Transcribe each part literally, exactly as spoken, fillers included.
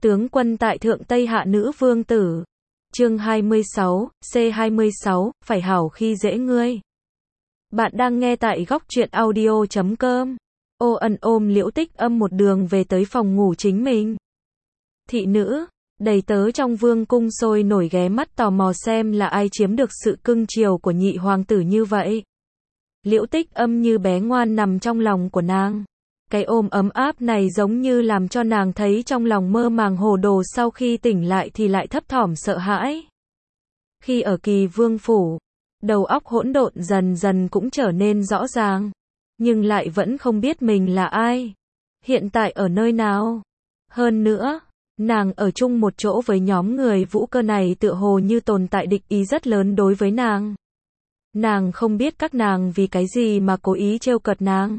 Tướng quân tại Thượng Tây Hạ nữ vương tử. Chương hai mươi sáu, C hai mươi sáu, phải hảo khi dễ ngươi. Bạn đang nghe tại góc truyện audio chấm com. Ô Ân ôm Liễu Tích Âm một đường về tới phòng ngủ chính mình. Thị nữ, đầy tớ trong vương cung sôi nổi ghé mắt tò mò xem là ai chiếm được sự cưng chiều của nhị hoàng tử như vậy. Liễu Tích Âm như bé ngoan nằm trong lòng của nàng. Cái ôm ấm áp này giống như làm cho nàng thấy trong lòng mơ màng hồ đồ, sau khi tỉnh lại thì lại thấp thỏm sợ hãi. Khi ở Kỳ Vương phủ, đầu óc hỗn độn dần dần cũng trở nên rõ ràng, nhưng lại vẫn không biết mình là ai, hiện tại ở nơi nào. Hơn nữa, nàng ở chung một chỗ với nhóm người Vũ Cơ này tựa hồ như tồn tại địch ý rất lớn đối với nàng. Nàng không biết các nàng vì cái gì mà cố ý trêu cợt nàng.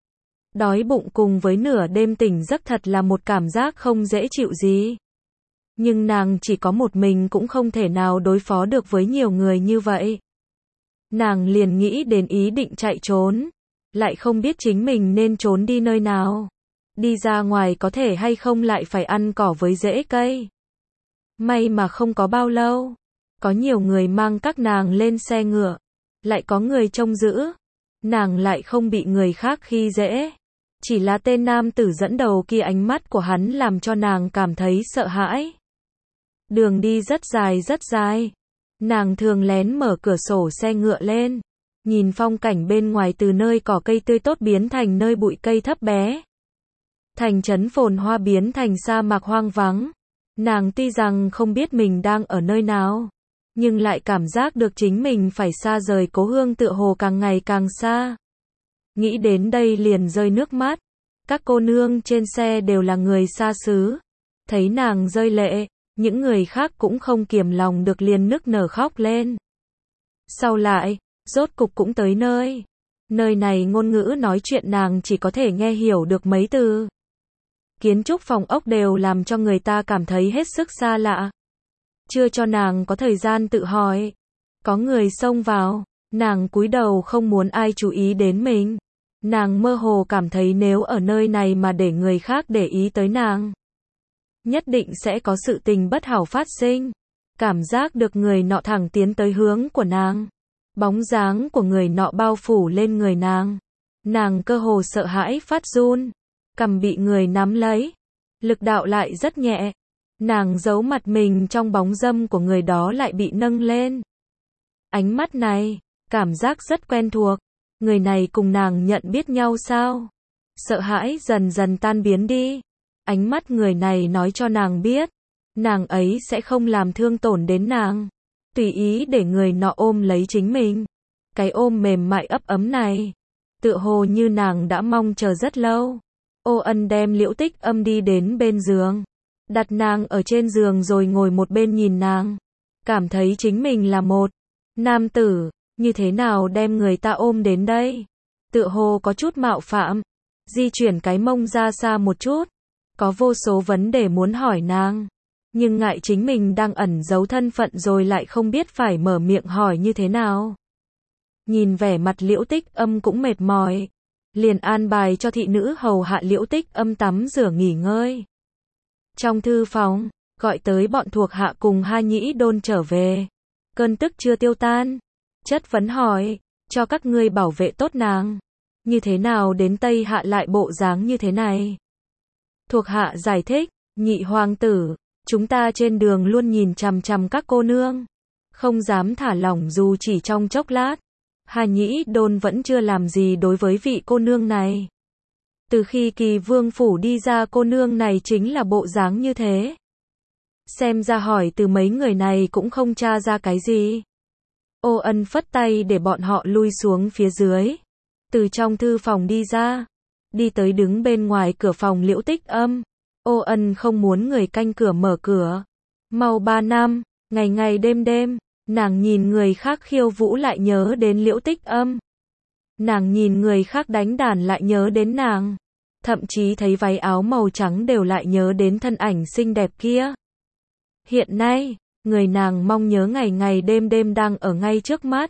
Đói bụng cùng với nửa đêm tỉnh giấc thật là một cảm giác không dễ chịu gì. Nhưng nàng chỉ có một mình cũng không thể nào đối phó được với nhiều người như vậy. Nàng liền nghĩ đến ý định chạy trốn, lại không biết chính mình nên trốn đi nơi nào. Đi ra ngoài có thể hay không lại phải ăn cỏ với rễ cây. May mà không có bao lâu, có nhiều người mang các nàng lên xe ngựa, lại có người trông giữ, nàng lại không bị người khác khi dễ. Chỉ là tên nam tử dẫn đầu kia, ánh mắt của hắn làm cho nàng cảm thấy sợ hãi. Đường đi rất dài rất dài. Nàng thường lén mở cửa sổ xe ngựa lên, nhìn phong cảnh bên ngoài từ nơi cỏ cây tươi tốt biến thành nơi bụi cây thấp bé. Thành trấn phồn hoa biến thành sa mạc hoang vắng. Nàng tuy rằng không biết mình đang ở nơi nào, nhưng lại cảm giác được chính mình phải xa rời cố hương tựa hồ càng ngày càng xa. Nghĩ đến đây liền rơi nước mắt. Các cô nương trên xe đều là người xa xứ. Thấy nàng rơi lệ, những người khác cũng không kiềm lòng được liền nức nở khóc lên. Sau lại, rốt cục cũng tới nơi. Nơi này ngôn ngữ nói chuyện nàng chỉ có thể nghe hiểu được mấy từ. Kiến trúc phòng ốc đều làm cho người ta cảm thấy hết sức xa lạ. Chưa cho nàng có thời gian tự hỏi. Có người xông vào, nàng cúi đầu không muốn ai chú ý đến mình. Nàng mơ hồ cảm thấy nếu ở nơi này mà để người khác để ý tới nàng, nhất định sẽ có sự tình bất hảo phát sinh. Cảm giác được người nọ thẳng tiến tới hướng của nàng. Bóng dáng của người nọ bao phủ lên người nàng. Nàng cơ hồ sợ hãi phát run. Cằm bị người nắm lấy. Lực đạo lại rất nhẹ. Nàng giấu mặt mình trong bóng râm của người đó lại bị nâng lên. Ánh mắt này, cảm giác rất quen thuộc. Người này cùng nàng nhận biết nhau sao? Sợ hãi dần dần tan biến đi. Ánh mắt người này nói cho nàng biết, nàng ấy sẽ không làm thương tổn đến nàng. Tùy ý để người nọ ôm lấy chính mình. Cái ôm mềm mại ấp ấm này, tựa hồ như nàng đã mong chờ rất lâu. Ô Ân đem Liễu Tích Âm đi đến bên giường, đặt nàng ở trên giường rồi ngồi một bên nhìn nàng. Cảm thấy chính mình là một nam tử, như thế nào đem người ta ôm đến đây? Tựa hồ có chút mạo phạm. Di chuyển cái mông ra xa một chút. Có vô số vấn đề muốn hỏi nàng, nhưng ngại chính mình đang ẩn giấu thân phận rồi lại không biết phải mở miệng hỏi như thế nào. Nhìn vẻ mặt Liễu Tích Âm cũng mệt mỏi, liền an bài cho thị nữ hầu hạ Liễu Tích Âm tắm rửa nghỉ ngơi. Trong thư phòng, gọi tới bọn thuộc hạ cùng Ha Nhĩ Đôn trở về. Cơn tức chưa tiêu tan, chất vấn hỏi, cho các ngươi bảo vệ tốt nàng, như thế nào đến Tây Hạ lại bộ dáng như thế này? Thuộc hạ giải thích, nhị hoàng tử, chúng ta trên đường luôn nhìn chằm chằm các cô nương, không dám thả lỏng dù chỉ trong chốc lát. Ha Nhĩ Đôn vẫn chưa làm gì đối với vị cô nương này. Từ khi Kỳ Vương phủ đi ra, cô nương này chính là bộ dáng như thế. Xem ra hỏi từ mấy người này cũng không tra ra cái gì. Ô Ân phất tay để bọn họ lui xuống phía dưới. Từ trong thư phòng đi ra, đi tới đứng bên ngoài cửa phòng Liễu Tích Âm. Ô Ân không muốn người canh cửa mở cửa. Mau ba năm, ngày ngày đêm đêm, nàng nhìn người khác khiêu vũ lại nhớ đến Liễu Tích Âm. Nàng nhìn người khác đánh đàn lại nhớ đến nàng. Thậm chí thấy váy áo màu trắng đều lại nhớ đến thân ảnh xinh đẹp kia. Hiện nay, người nàng mong nhớ ngày ngày đêm đêm đang ở ngay trước mắt.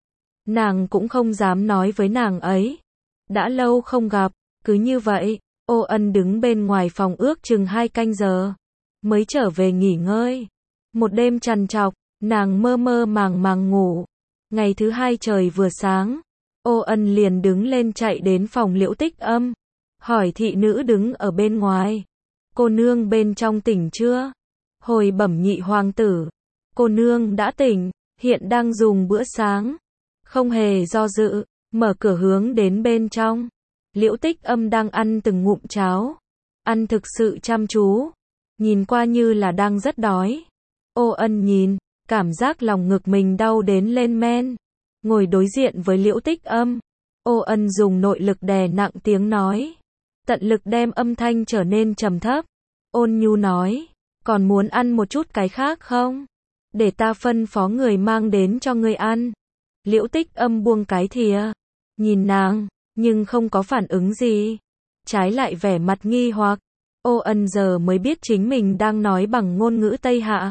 Nàng cũng không dám nói với nàng ấy. Đã lâu không gặp, cứ như vậy, Ô Ân đứng bên ngoài phòng ước chừng hai canh giờ. mới trở về nghỉ ngơi. Một đêm trằn trọc, nàng mơ mơ màng màng ngủ. Ngày thứ hai trời vừa sáng, Ô Ân liền đứng lên chạy đến phòng Liễu Tích Âm, hỏi thị nữ đứng ở bên ngoài. Cô nương bên trong tỉnh chưa? Hồi bẩm nhị hoàng tử, cô nương đã tỉnh, hiện đang dùng bữa sáng. Không hề do dự, mở cửa hướng đến bên trong. Liễu Tích Âm đang ăn từng ngụm cháo, ăn thực sự chăm chú, nhìn qua như là đang rất đói. Ô Ân nhìn, cảm giác lòng ngực mình đau đến lên men. Ngồi đối diện với Liễu Tích Âm, Ô Ân dùng nội lực đè nặng tiếng nói, tận lực đem âm thanh trở nên trầm thấp. Ôn nhu nói, còn muốn ăn một chút cái khác không? Để ta phân phó người mang đến cho ngươi ăn. Liễu Tích Âm buông cái thìa, nhìn nàng, nhưng không có phản ứng gì. Trái lại vẻ mặt nghi hoặc. Ô Ân giờ mới biết chính mình đang nói bằng ngôn ngữ Tây Hạ.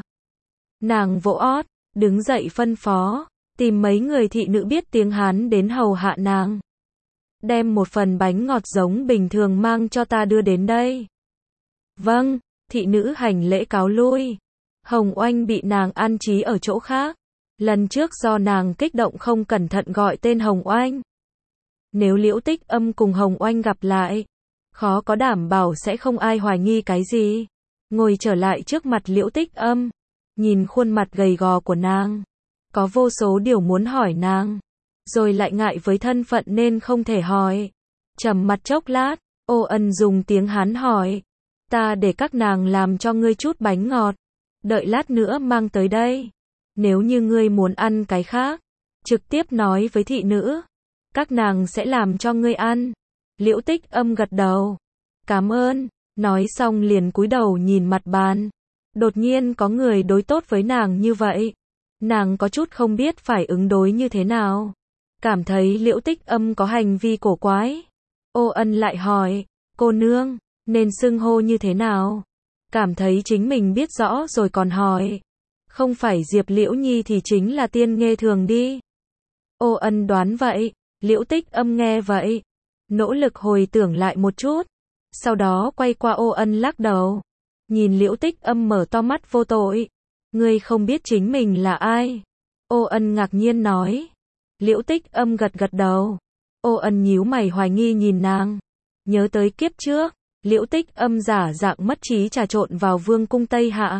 Nàng vỗ ót, đứng dậy phân phó, tìm mấy người thị nữ biết tiếng Hán đến hầu hạ nàng. Đem một phần bánh ngọt giống bình thường mang cho ta đưa đến đây. Vâng, thị nữ hành lễ cáo lui. Hồng Oanh bị nàng an trí ở chỗ khác. Lần trước do nàng kích động không cẩn thận gọi tên Hồng Oanh. Nếu Liễu Tích Âm cùng Hồng Oanh gặp lại, khó có đảm bảo sẽ không ai hoài nghi cái gì. Ngồi trở lại trước mặt Liễu Tích Âm, nhìn khuôn mặt gầy gò của nàng, có vô số điều muốn hỏi nàng, rồi lại ngại với thân phận nên không thể hỏi. Trầm mặt chốc lát, Ô Ân dùng tiếng Hán hỏi, ta để các nàng làm cho ngươi chút bánh ngọt, đợi lát nữa mang tới đây. Nếu như ngươi muốn ăn cái khác, trực tiếp nói với thị nữ, các nàng sẽ làm cho ngươi ăn. Liễu Tích Âm gật đầu, cảm ơn, nói xong liền cúi đầu nhìn mặt bàn. Đột nhiên có người đối tốt với nàng như vậy, nàng có chút không biết phải ứng đối như thế nào. Cảm thấy Liễu Tích Âm có hành vi cổ quái. Ô Ân lại hỏi, cô nương, nên xưng hô như thế nào? Cảm thấy chính mình biết rõ rồi còn hỏi. Không phải Diệp Liễu Nhi thì chính là Tiên Nghê Thường đi. Ô Ân đoán vậy. Liễu Tích Âm nghe vậy, nỗ lực hồi tưởng lại một chút. Sau đó quay qua Ô Ân lắc đầu. Nhìn Liễu Tích Âm mở to mắt vô tội. Ngươi không biết chính mình là ai? Ô Ân ngạc nhiên nói. Liễu Tích Âm gật gật đầu. Ô Ân nhíu mày hoài nghi nhìn nàng. Nhớ tới kiếp trước, Liễu Tích Âm giả dạng mất trí trà trộn vào vương cung Tây Hạ.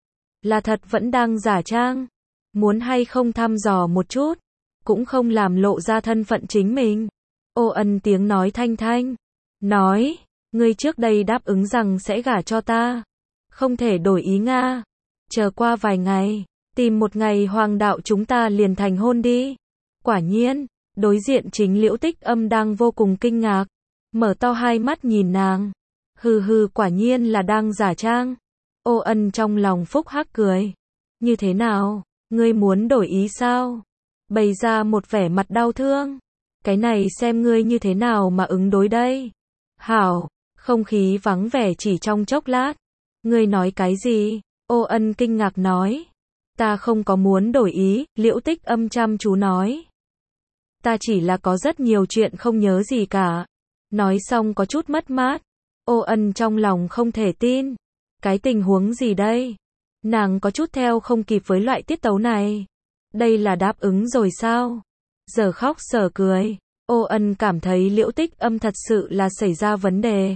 Là thật vẫn đang giả trang. Muốn hay không thăm dò một chút, cũng không làm lộ ra thân phận chính mình. Ô Ân tiếng nói thanh thanh. Nói, ngươi trước đây đáp ứng rằng sẽ gả cho ta. Không thể đổi ý nga. Chờ qua vài ngày, tìm một ngày hoàng đạo chúng ta liền thành hôn đi. Quả nhiên, đối diện chính Liễu Tích Âm đang vô cùng kinh ngạc. Mở to hai mắt nhìn nàng. Hừ hừ, quả nhiên là đang giả trang. Ô Ân trong lòng phúc hắc cười. Như thế nào, ngươi muốn đổi ý sao? Bày ra một vẻ mặt đau thương. Cái này xem ngươi như thế nào mà ứng đối đây. Hảo, không khí vắng vẻ chỉ trong chốc lát. Ngươi nói cái gì? Ô Ân kinh ngạc nói. Ta không có muốn đổi ý, Liễu Tích Âm chăm chú nói. Ta chỉ là có rất nhiều chuyện không nhớ gì cả. Nói xong có chút mất mát. Ô Ân trong lòng không thể tin. Cái tình huống gì đây? Nàng có chút theo không kịp với loại tiết tấu này. Đây là đáp ứng rồi sao? Giờ khóc sở cười. Ô Ân cảm thấy Liễu Tích Âm thật sự là xảy ra vấn đề.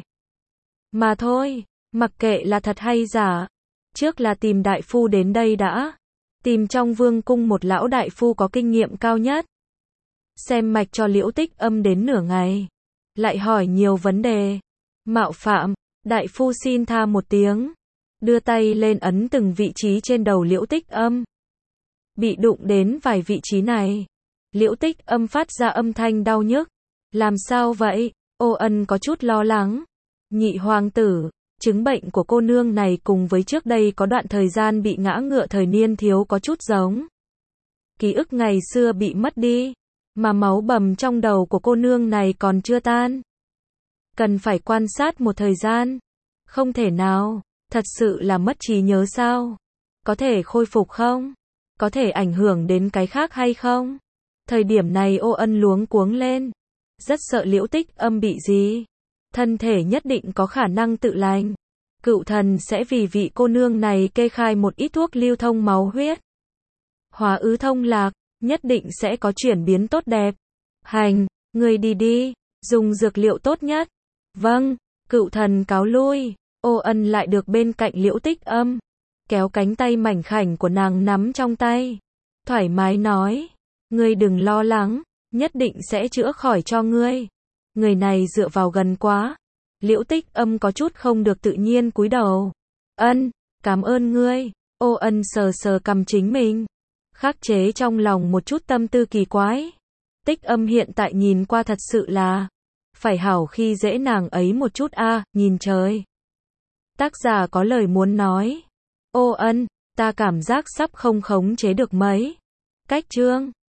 Mà thôi, mặc kệ là thật hay giả. Trước là tìm đại phu đến đây đã. Tìm trong vương cung một lão đại phu có kinh nghiệm cao nhất. Xem mạch cho Liễu Tích Âm đến nửa ngày. Lại hỏi nhiều vấn đề. Mạo phạm, đại phu xin tha một tiếng. Đưa tay lên ấn từng vị trí trên đầu Liễu Tích Âm. Bị đụng đến vài vị trí này. Liễu Tích Âm phát ra âm thanh đau nhức. Làm sao vậy? Ô Ân có chút lo lắng. Nhị hoàng tử, chứng bệnh của cô nương này cùng với trước đây có đoạn thời gian bị ngã ngựa thời niên thiếu có chút giống. Ký ức ngày xưa bị mất đi, mà máu bầm trong đầu của cô nương này còn chưa tan. Cần phải quan sát một thời gian. Không thể nào, thật sự là mất trí nhớ sao? Có thể khôi phục không? Có thể ảnh hưởng đến cái khác hay không? Thời điểm này Ô Ân luống cuống lên. Rất sợ Liễu Tích Âm bị gì. Thân thể nhất định có khả năng tự lành. Cựu thần sẽ vì vị cô nương này kê khai một ít thuốc lưu thông máu huyết. Hóa ứ thông lạc, nhất định sẽ có chuyển biến tốt đẹp. Hành, người đi đi, dùng dược liệu tốt nhất. Vâng, cựu thần cáo lui. Ô Ân lại được bên cạnh Liễu Tích Âm, kéo cánh tay mảnh khảnh của nàng nắm trong tay. Thoải mái nói, ngươi đừng lo lắng, nhất định sẽ chữa khỏi cho ngươi. Người này dựa vào gần quá. Liễu Tích Âm có chút không được tự nhiên cúi đầu. Ân, cảm ơn ngươi. Ô Ân sờ sờ cằm chính mình, khắc chế trong lòng một chút tâm tư kỳ quái. Tích Âm hiện tại nhìn qua thật sự là phải hảo khi dễ nàng ấy một chút a, à, nhìn trời. Tác giả có lời muốn nói. Ô Ân, ta cảm giác sắp không khống chế được mấy. Cách chương